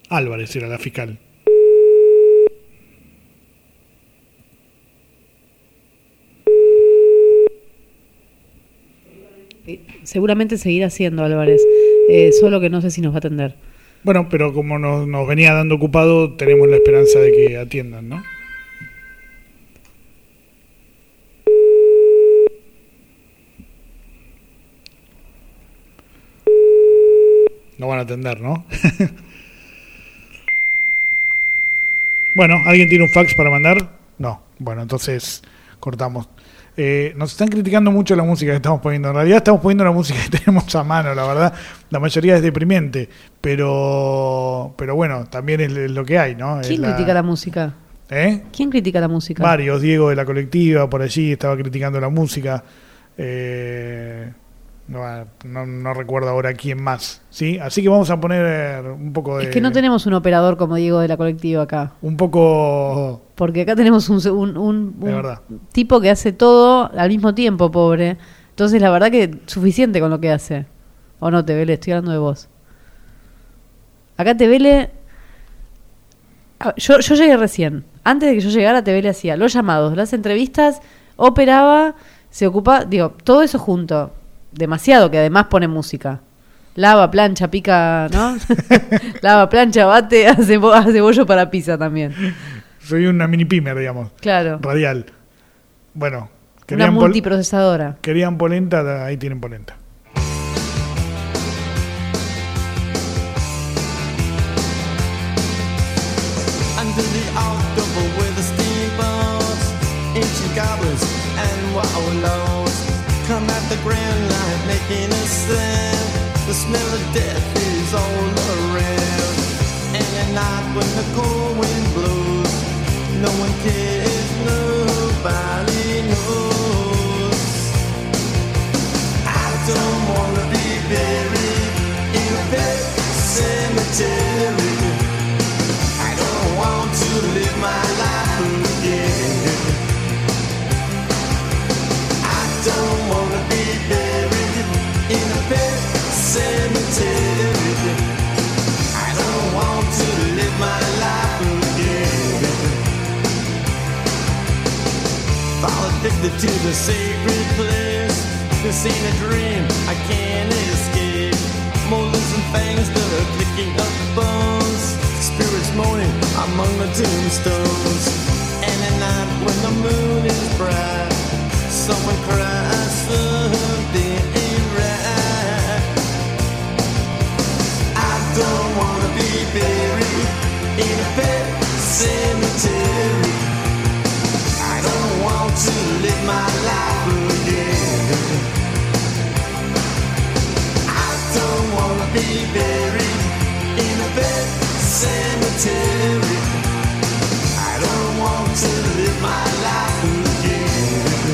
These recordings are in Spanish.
Álvarez era la fiscal. Seguramente seguirá siendo Álvarez, solo que no sé si nos va a atender. Bueno, pero como nos venía dando ocupado, tenemos la esperanza de que atiendan, ¿no? No van a atender, ¿no? Bueno, ¿alguien tiene un fax para mandar? No. Bueno, entonces cortamos. Nos están criticando mucho la música que estamos poniendo. En realidad estamos poniendo la música que tenemos a mano, la verdad. La mayoría es deprimente. Pero bueno, también es lo que hay, ¿no? ¿Quién critica la música? ¿Quién critica la música? Varios. Diego de la colectiva, por allí, estaba criticando la música. No recuerdo ahora quién más, ¿sí? Así que vamos a poner un poco de... Es que no tenemos un operador como Diego de la colectiva acá. Un poco... Porque acá tenemos un tipo que hace todo al mismo tiempo, pobre. Entonces la verdad que suficiente con lo que hace. ¿O no, Tevele? Estoy hablando de vos. Acá Tevele... Yo llegué recién. Antes de que yo llegara, Tevele hacía los llamados, las entrevistas, operaba, se ocupaba... Digo, todo eso junto. Demasiado, que además pone música. Lava, plancha, pica, ¿no? Lava, plancha, bate, hace bollo para pizza también. Soy una mini pimer, digamos. Claro. Radial. Bueno. Una multiprocesadora. Querían polenta, ahí tienen polenta. Under the October with the steamboats, ancient goblins and wallows come at the grand line making a sound. The smell of death is all around. And at night when the cold wind blows, no one cares, nobody knows. I don't wanna be buried in a pet cemetery. I don't want to live my life again. I don't wanna be buried in a pet cemetery. I don't want to live my life again. Fall addicted to the sacred place. This ain't a dream, I can't escape. Molars and fangs that are clicking up bones. Spirits moaning among the tombstones. And at night when the moon is bright, someone cries something ain't right. I don't wanna be buried in a pet cemetery. I don't want to live my life again. I don't wanna be buried in a pet cemetery. I don't want to live my life again.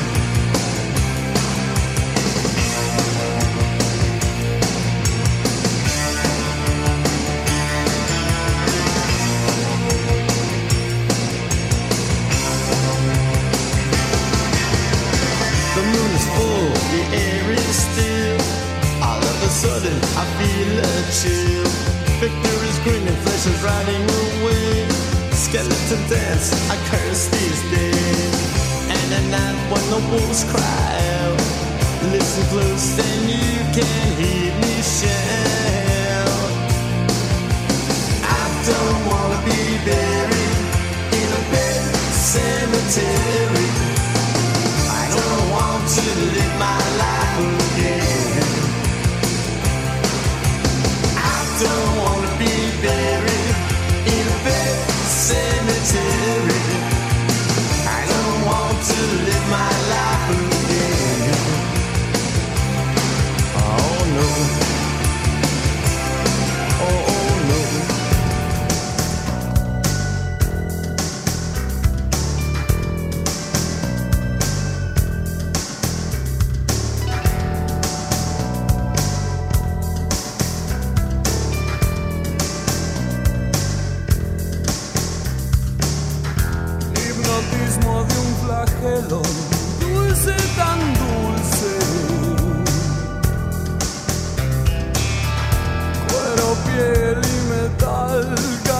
The moon is full, the air is still. All of a sudden I feel a chill. Victor is grinning, flesh is riding away. Skeleton dance, I curse these days. And at night when the wolves cry out, listen close and you can hear me shout. I don't wanna be buried in a pet cemetery. I don't want to live my life again. I don't wanna be buried in a pet cemetery. I don't want to live my life again. Oh no. Oh no. Hipnotismo de un flagelo, dulce tan dulce. Cuero, piel y metal.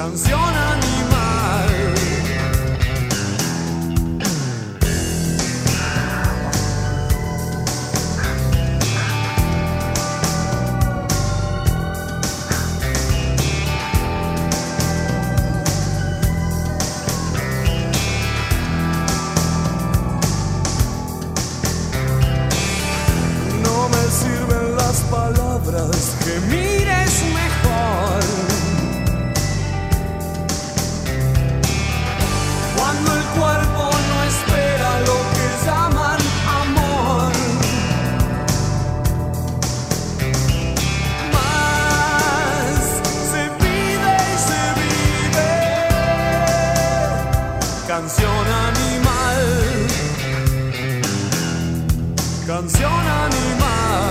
canción animal. No me sirven las palabras, que mires mejor. Cuando el cuerpo no espera lo que llaman amor. Más se pide y se vive. Canción animal. Canción animal.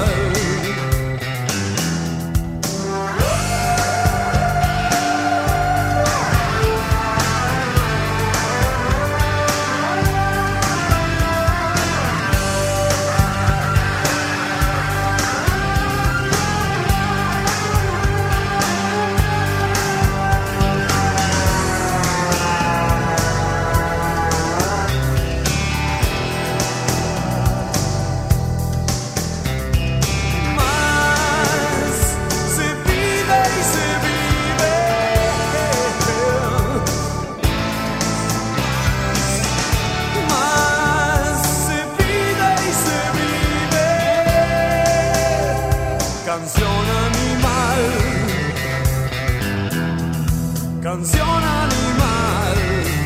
Canción animal. Canción animal.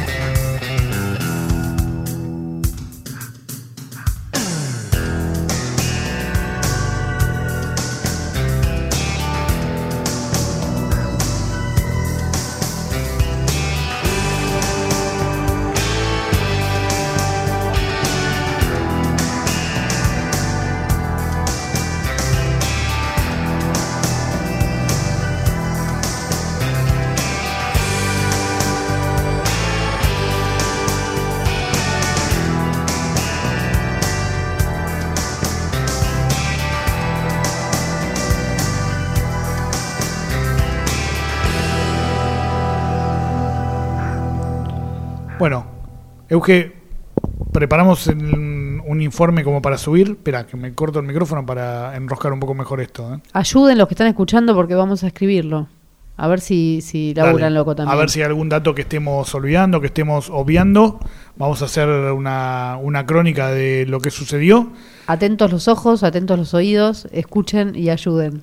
Bueno, Euge, preparamos un informe como para subir. Espera, que me corto el micrófono para enroscar un poco mejor esto. Ayuden los que están escuchando porque vamos a escribirlo. A ver si laburan loco también. A ver si hay algún dato que estemos olvidando, que estemos obviando. Vamos a hacer una crónica de lo que sucedió. Atentos los ojos, atentos los oídos, escuchen y ayuden.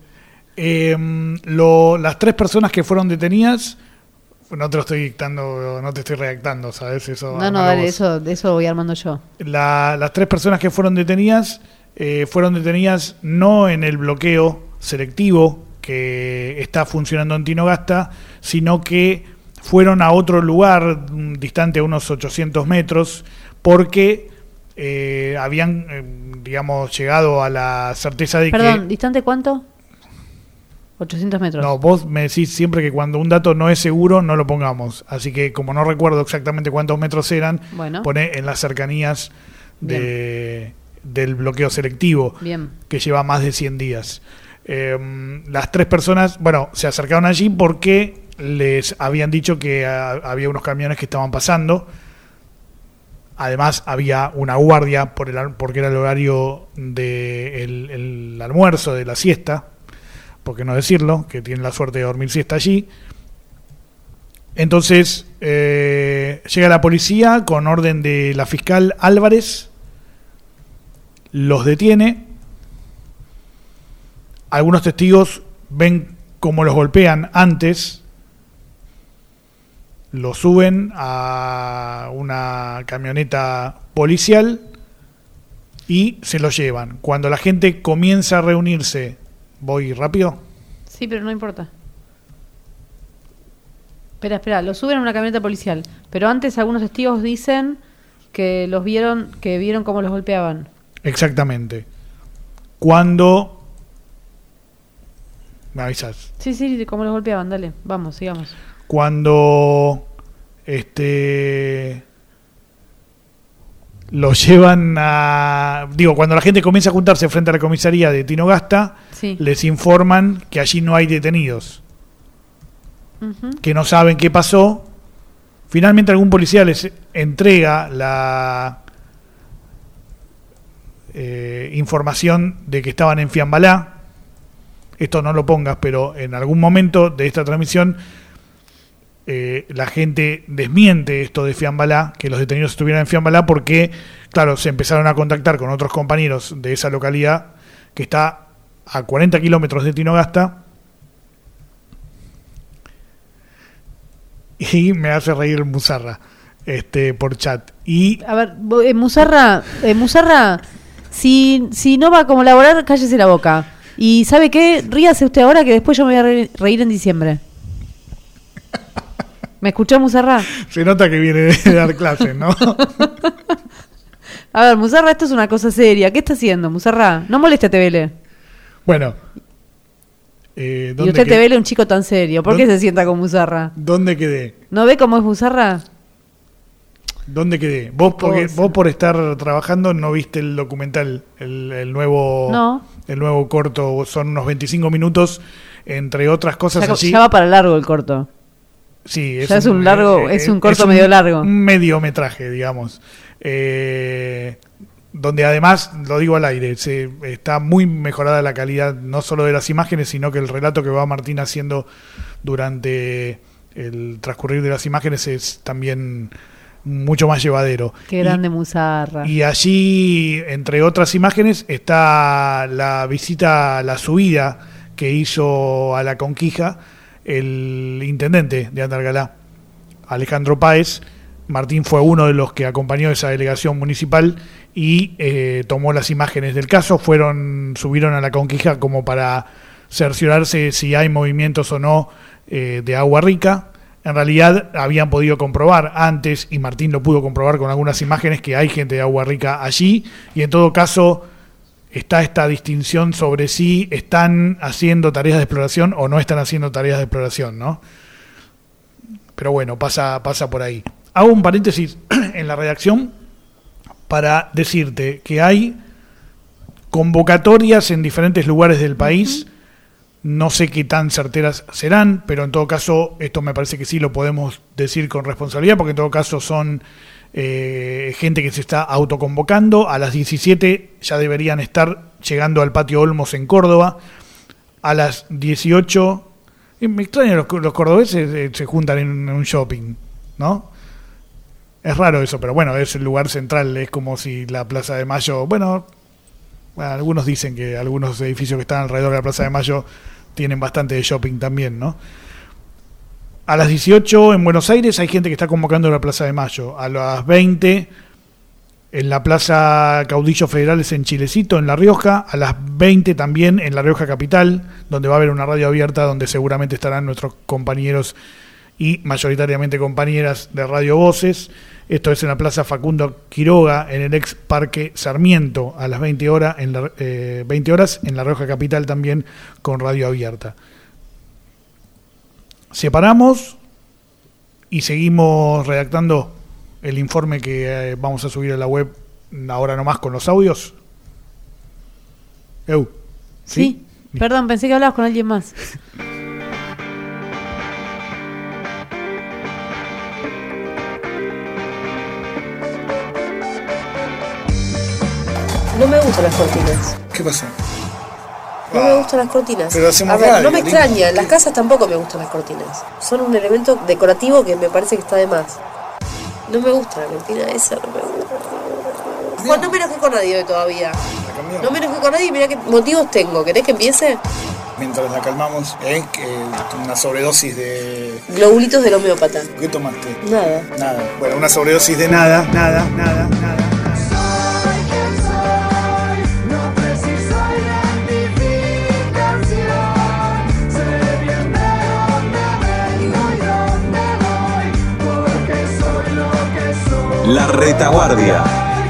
Las 3 personas que fueron detenidas, no te lo estoy dictando, no te estoy redactando, ¿sabes? Eso, no, dale, eso voy armando yo. Las 3 personas que fueron detenidas no en el bloqueo selectivo que está funcionando en Tinogasta, sino que fueron a otro lugar distante a unos 800 metros porque habían, llegado a la certeza de Perdón, ¿distante cuánto? 800 metros. No, vos me decís siempre que cuando un dato no es seguro, no lo pongamos. Así que como no recuerdo exactamente cuántos metros eran, poné en las cercanías del bloqueo selectivo, que lleva más de 100 días. Las 3 personas, se acercaron allí porque les habían dicho que había unos camiones que estaban pasando. Además había una guardia porque era el horario del almuerzo, de la siesta, por qué no decirlo, que tienen la suerte de dormir siesta allí. Entonces llega la policía con orden de la fiscal Álvarez, los detiene. Algunos testigos ven cómo los golpean antes, los suben a una camioneta policial y se los llevan. Cuando la gente comienza a reunirse, ¿voy rápido? Sí, pero no importa. Espera, los suben a una camioneta policial, pero antes algunos testigos dicen que vieron cómo los golpeaban. Exactamente. Cuando... ¿Me avisas? Sí, cómo los golpeaban, dale, vamos, sigamos. Cuando los llevan a... cuando la gente comienza a juntarse frente a la comisaría de Tinogasta, les informan que allí no hay detenidos. que no saben qué pasó. Finalmente algún policía les entrega la información de que estaban en Fiambalá. Esto no lo pongas, pero en algún momento de esta transmisión la gente desmiente esto de Fiambalá, que los detenidos estuvieran en Fiambalá, porque, claro, se empezaron a contactar con otros compañeros de esa localidad que está a 40 kilómetros de Tinogasta, y me hace reír Musarra por chat. Y a ver, Musarra, si no va a colaborar, cállese la boca. Y ¿sabe qué? Ríase usted ahora, que después yo me voy a reír en diciembre. ¿Me escuchó, Musarra? Se nota que viene de dar clases, ¿no? A ver, Musarra, esto es una cosa seria. ¿Qué está haciendo, Musarra? No moleste a Tevele. Bueno. Y usted Tevele, un chico tan serio. ¿Por qué se sienta con Musarra? ¿Dónde quedé? ¿No ve cómo es Musarra? ¿Dónde quedé? Vos por estar trabajando no viste el documental, el nuevo... No. El nuevo corto, son unos 25 minutos, entre otras cosas así. Ya va para largo el corto. Sí, es un largo, es un corto medio largo. Un mediometraje, digamos. Donde además, lo digo al aire, está muy mejorada la calidad, no solo de las imágenes, sino que el relato que va Martín haciendo durante el transcurrir de las imágenes es también mucho más llevadero. Qué grande Musarra. Y allí, entre otras imágenes, está la visita, la subida que hizo a la Conquija el intendente de Andalgalá, Alejandro Páez. Martín fue uno de los que acompañó esa delegación municipal y tomó las imágenes del caso. Subieron a la Conquija como para cerciorarse si hay movimientos o no de agua rica. En realidad habían podido comprobar antes, y Martín lo pudo comprobar con algunas imágenes, que hay gente de agua rica allí, y en todo caso está esta distinción sobre si están haciendo tareas de exploración o no están haciendo tareas de exploración, ¿no? Pero bueno, pasa por ahí. Hago un paréntesis en la redacción para decirte que hay convocatorias en diferentes lugares del país. No sé qué tan certeras serán, pero en todo caso, esto me parece que sí lo podemos decir con responsabilidad, porque en todo caso son gente que se está autoconvocando. A las 17 ya deberían estar llegando al Patio Olmos en Córdoba. A las 18... me extraña, los cordobeses se juntan en un shopping, ¿no? Es raro eso, pero bueno, es el lugar central. Es como si la Plaza de Mayo... Bueno, algunos dicen que algunos edificios que están alrededor de la Plaza de Mayo tienen bastante de shopping también, ¿no? A las 18 en Buenos Aires hay gente que está convocando a la Plaza de Mayo. A las 20 en la Plaza Caudillo Federales en Chilecito, en La Rioja. A las 20 también en La Rioja Capital, donde va a haber una radio abierta, donde seguramente estarán nuestros compañeros y mayoritariamente compañeras de Radio Voces. Esto es en la Plaza Facundo Quiroga, en el ex Parque Sarmiento, a las 20 horas en La Rioja Capital también con radio abierta. Separamos y seguimos redactando el informe que vamos a subir a la web ahora nomás con los audios. ¿Sí? Perdón, pensé que hablabas con alguien más. No me gustan las cortinas. ¿Qué pasó? No me gustan las cortinas. Pero hacemos a ver, radio, no me Lin. extraña. En las casas tampoco me gustan las cortinas. Son un elemento decorativo que me parece que está de más. No me gusta la cortina esa, no me gusta. Juan, no me enojé con nadie hoy todavía. No me enojé con nadie y mirá qué motivos tengo. ¿Querés que empiece? Mientras la calmamos, una sobredosis de... Globulitos del homeópata. ¿Qué tomaste? Nada. Nada. Bueno, una sobredosis de nada. La Retaguardia.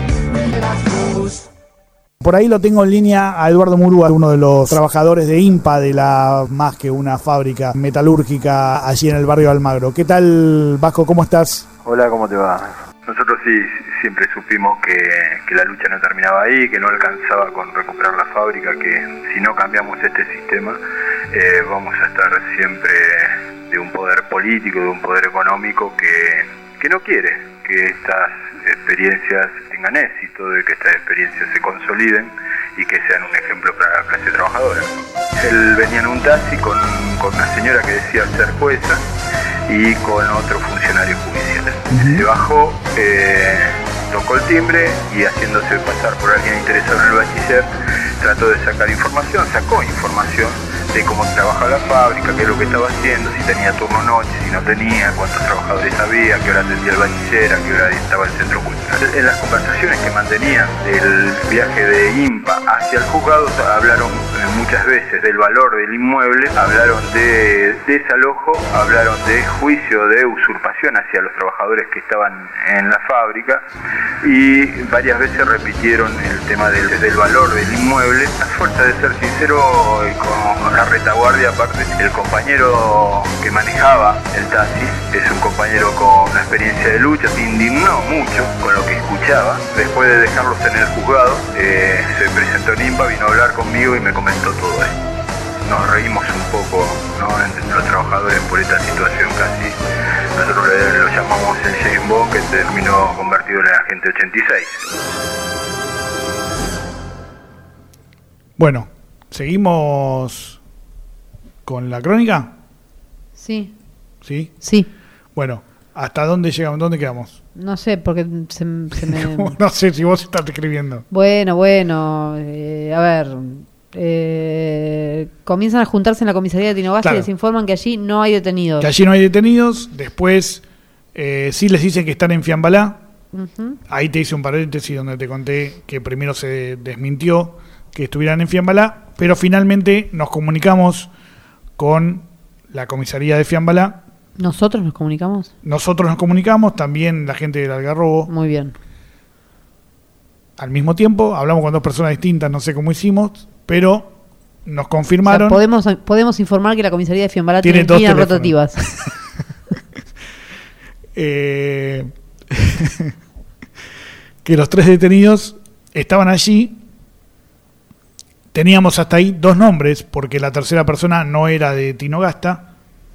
Por ahí lo tengo en línea a Eduardo Murúa, uno de los trabajadores de IMPA, de la más que una fábrica metalúrgica allí en el barrio Almagro. ¿Qué tal, Vasco? ¿Cómo estás? Hola, ¿cómo te va? Nosotros sí siempre supimos que la lucha no terminaba ahí, que no alcanzaba con recuperar la fábrica, que si no cambiamos este sistema vamos a estar siempre de un poder político, de un poder económico que no quiere que estas experiencias tengan éxito, de que estas experiencias se consoliden y que sean un ejemplo para la clase trabajadora. Él venía en un taxi con una señora que decía ser jueza y con otro funcionario judicial. Se bajó, tocó el timbre y haciéndose pasar por alguien interesado en el bachiller, trató de sacar información, sacó información de cómo trabajaba la fábrica, qué es lo que estaba haciendo, si tenía turno noche, si no tenía, cuántos trabajadores había, qué hora atendía el bachiller, a qué hora estaba el centro cultural. En las conversaciones que mantenían del viaje de IMPA hacia el juzgado, hablaron muchas veces del valor del inmueble, hablaron de desalojo, hablaron de juicio de usurpación hacia los trabajadores que estaban en la fábrica y varias veces repitieron el tema del valor del inmueble. A fuerza de ser sincero con la retaguardia, aparte el compañero que manejaba el taxi es un compañero con una experiencia de lucha, se indignó mucho con lo que escuchaba. Después de dejarlos en el juzgado, se presentó en IMPA, vino a hablar conmigo y me comentó todo esto. Nos reímos un poco, ¿no?, entre los trabajadores por esta situación casi. Nosotros lo llamamos el James Bond, que terminó convertido en el agente 86. Bueno, ¿seguimos con la crónica? Sí. ¿Sí? Sí. Bueno, ¿hasta dónde llegamos? ¿Dónde quedamos? No sé, porque se me... No sé si vos estás escribiendo. Bueno, a ver... comienzan a juntarse en la comisaría de Tinogasta, Claro. y les informan que allí no hay detenidos. Que allí no hay detenidos. Después sí les dicen que están en Fiambalá. Ujú. Ahí te hice un paréntesis donde te conté que primero se desmintió que estuvieran en Fiambalá, pero finalmente nos comunicamos con la comisaría de Fiambalá. ¿Nosotros nos comunicamos? Nosotros nos comunicamos, también la gente del Algarrobo. Muy bien. Al mismo tiempo, hablamos con dos personas distintas, no sé cómo hicimos, pero nos O confirmaron. sea, podemos informar que la comisaría de Fiambalá Tiene tiene dos líneas teléfonos. rotativas. Que los tres detenidos estaban allí. Teníamos hasta ahí dos nombres, porque la tercera persona no era de Tinogasta.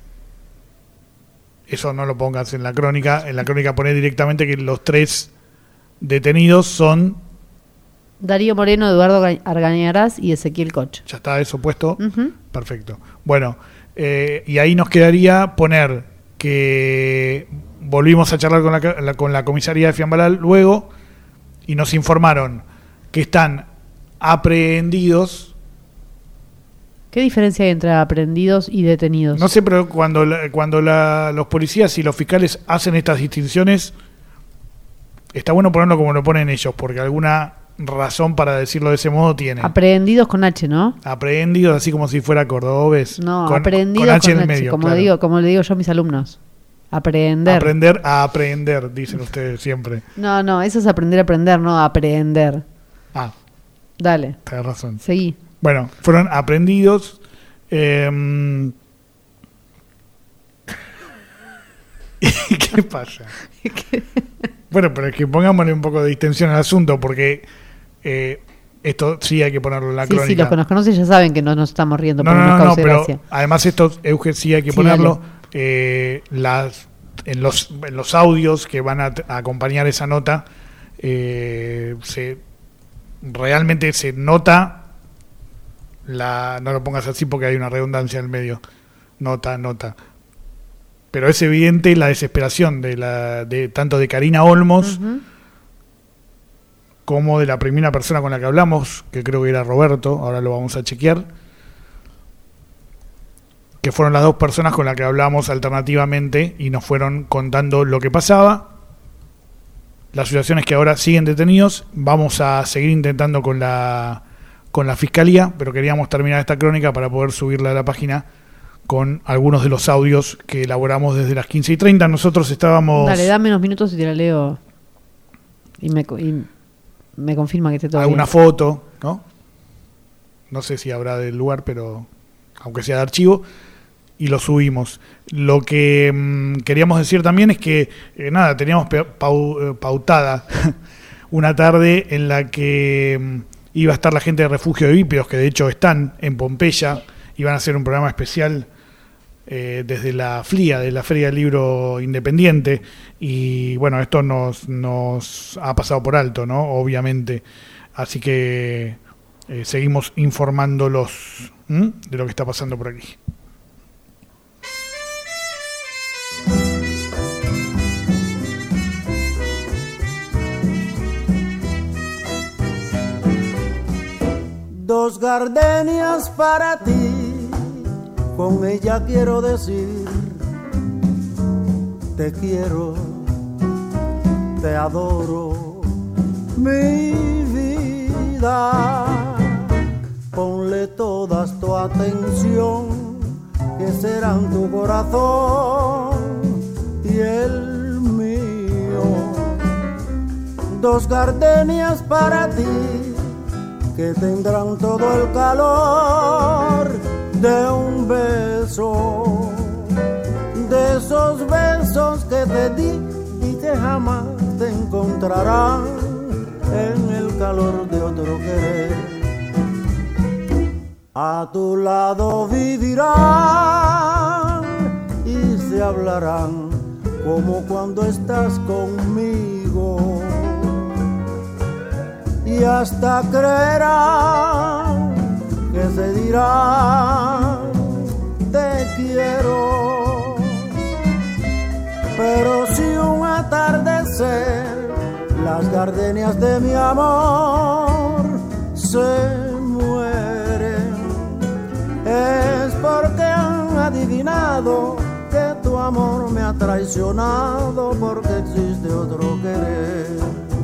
Eso no lo pongas en la crónica. En la crónica pone directamente que los tres detenidos son... Darío Moreno, Eduardo Argañarás y Ezequiel Koch. Ya está eso puesto. Ujú. Perfecto. Bueno, y ahí nos quedaría poner que volvimos a charlar con la comisaría de Fiambalá luego y nos informaron que están aprehendidos. ¿Qué diferencia hay entre aprehendidos y detenidos? No sé, pero cuando los policías y los fiscales hacen estas distinciones, está bueno ponerlo como lo ponen ellos, porque alguna razón para decirlo de ese modo tiene. Aprehendidos con H, ¿no? Aprehendidos, así como si fuera cordobés. No, con aprehendidos con H en con el H, medio, como claro. le digo yo a mis alumnos. Aprehender. Aprender a aprender, dicen ustedes siempre. No, eso es aprender a aprender, no aprehender. Ah, Dale, tenés razón. seguí. Bueno, fueron aprendidos. ¿Qué pasa? Bueno, pero es que pongámosle un poco de distensión al asunto, porque esto sí hay que ponerlo en la Sí, crónica. sí, los que nos conocen ya saben que no nos estamos riendo, No, porque nos no, causa pero gracia. además esto, Euge, sí hay que Sí, ponerlo. En los audios que van a acompañar esa nota, realmente se nota no lo pongas así porque hay una redundancia en el medio, nota, pero es evidente la desesperación de tanto de Karina Olmos Ujú. como de la primera persona con la que hablamos, que creo que era Roberto, ahora lo vamos a chequear, que fueron las dos personas con las que hablamos alternativamente y nos fueron contando lo que pasaba. La situación es que ahora siguen detenidos. Vamos a seguir intentando con la fiscalía, pero queríamos terminar esta crónica para poder subirla a la página con algunos de los audios que elaboramos desde las 15:30. Nosotros estábamos... Dale, dame unos minutos y te la leo. Y me confirma que esté todo alguna bien. foto, ¿no? No sé si habrá del lugar, pero aunque sea de archivo, y lo subimos. Lo que queríamos decir también es que, teníamos pautada una tarde en la que iba a estar la gente de Refugio de Bípedos, que de hecho están en Pompeya, iban a hacer un programa especial desde la FLIA, de la Feria del Libro Independiente, y bueno, esto nos ha pasado por alto, ¿no? Obviamente, así que seguimos informándolos de lo que está pasando por aquí. Dos gardenias para ti, con ella quiero decir, te quiero, te adoro, mi vida. Ponle todas tu atención, que serán tu corazón y el mío. Dos gardenias para ti, que tendrán todo el calor de un beso, de esos besos que te di y que jamás te encontrarán en el calor de otro querer. A tu lado vivirán y se hablarán como cuando estás conmigo, y hasta creerán que se dirán te quiero. Pero si un atardecer las gardenias de mi amor se mueren, es porque han adivinado que tu amor me ha traicionado, porque existe otro querer.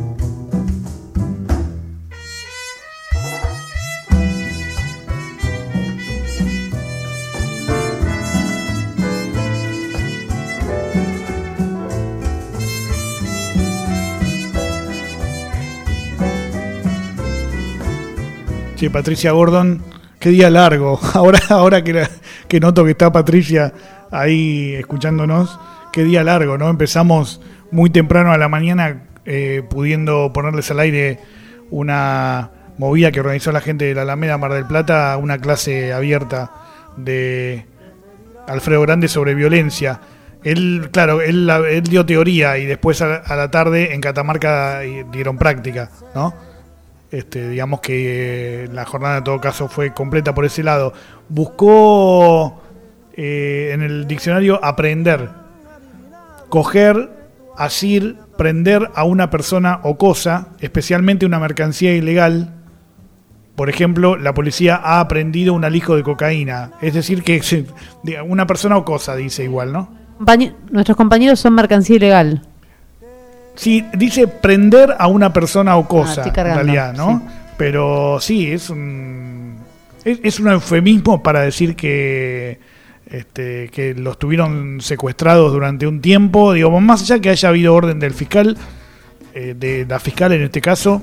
Sí, Patricia Gordon, qué día largo. Ahora que noto que está Patricia ahí escuchándonos, qué día largo, ¿no? Empezamos muy temprano a la mañana, pudiendo ponerles al aire una movida que organizó la gente de la Alameda Mar del Plata, una clase abierta de Alfredo Grande sobre violencia. Él dio teoría y después a la tarde en Catamarca dieron práctica, ¿no? Digamos que la jornada en todo caso fue completa por ese lado. Buscó en el diccionario aprender, coger, asir, prender a una persona o cosa, especialmente una mercancía ilegal. Por ejemplo, la policía ha aprehendido un alijo de cocaína. Es decir, que una persona o cosa, dice igual, ¿no? Nuestros compañeros son mercancía ilegal. Sí, dice prender a una persona o cosa, en realidad, ¿no? Sí. Pero sí, es un eufemismo para decir que los tuvieron secuestrados durante un tiempo. Digo, más allá que haya habido orden del fiscal, de la fiscal en este caso,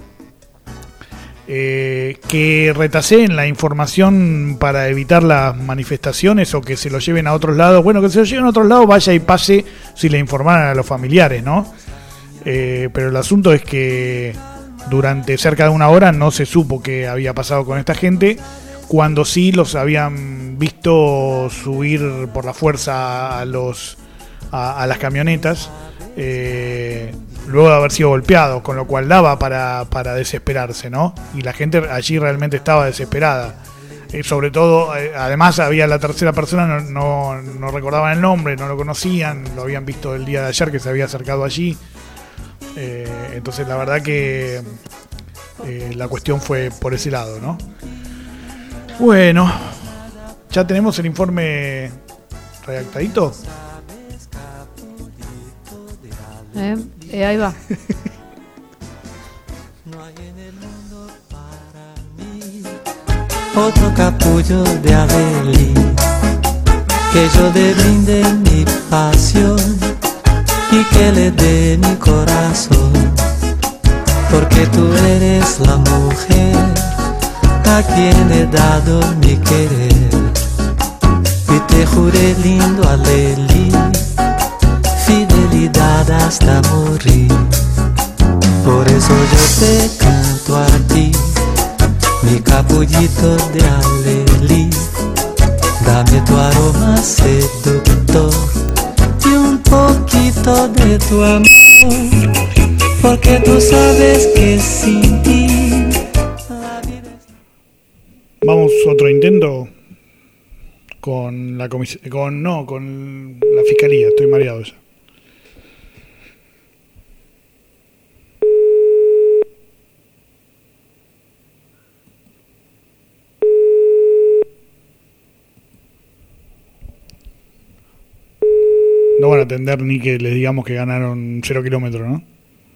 que retaseen la información para evitar las manifestaciones o que se lo lleven a otros lados. Bueno, que se lo lleven a otros lados, vaya y pase si le informaran a los familiares, ¿no? Pero el asunto es que durante cerca de una hora no se supo qué había pasado con esta gente, cuando sí los habían visto subir por la fuerza a las camionetas, luego de haber sido golpeados, con lo cual daba para desesperarse, ¿no? Y la gente allí realmente estaba desesperada. Sobre todo, además había la tercera persona, no recordaban el nombre, no lo conocían, lo habían visto el día de ayer que se había acercado allí. Entonces la verdad que la cuestión fue por ese lado, ¿no? Bueno, ya tenemos el informe redactadito. Ahí va. Otro capullo de Abelí, que yo le brinde mi pasión y que le dé mi corazón, porque tú eres la mujer a quien he dado mi querer. Y te juré, lindo Alelí, fidelidad hasta morir. Por eso yo te canto a ti, mi capullito de Alelí. Dame tu aroma seductor de tu amor, porque tú sabes que sin ti la vida es... Vamos, otro intento con la con la fiscalía. Estoy mareado ya. No van a atender ni que les digamos que ganaron 0 kilómetros, ¿no?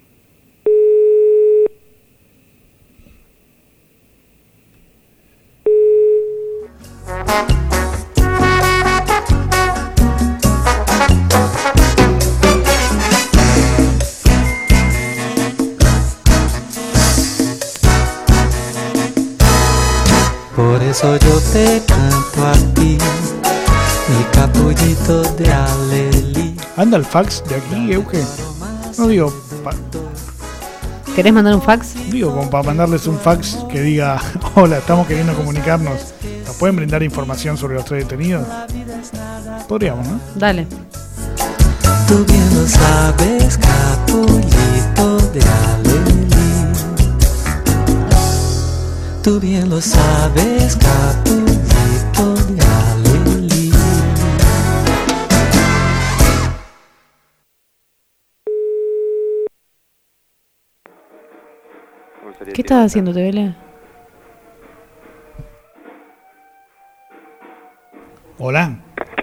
Por eso yo te canto a ti, mi capullito de Alelí. ¿Anda el fax de aquí, Euge? No digo... ¿Querés mandar un fax? Digo, como para mandarles un fax que diga: hola, estamos queriendo comunicarnos. ¿Nos pueden brindar información sobre los 3 detenidos? Podríamos, ¿no? Dale. Tú bien lo sabes, capullito de Alelí. Tú bien lo sabes, capullito de Alelí. ¿Qué estás haciendo, Tevele? Hola.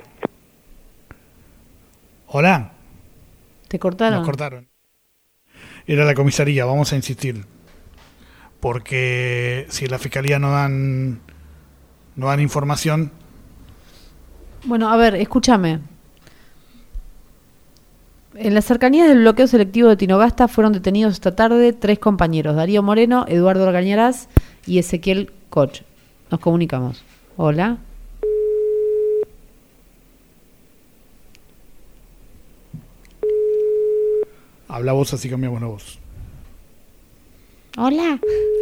Hola. ¿Te cortaron? Nos cortaron. Era la comisaría, vamos a insistir. Porque si la fiscalía no dan información... Bueno, a ver, escúchame. En las cercanías del bloqueo selectivo de Tinogasta fueron detenidos esta tarde 3 compañeros: Darío Moreno, Eduardo Algañarás y Ezequiel Koch. Nos comunicamos. Hola. Habla vos, así cambiamos la voz. Hola.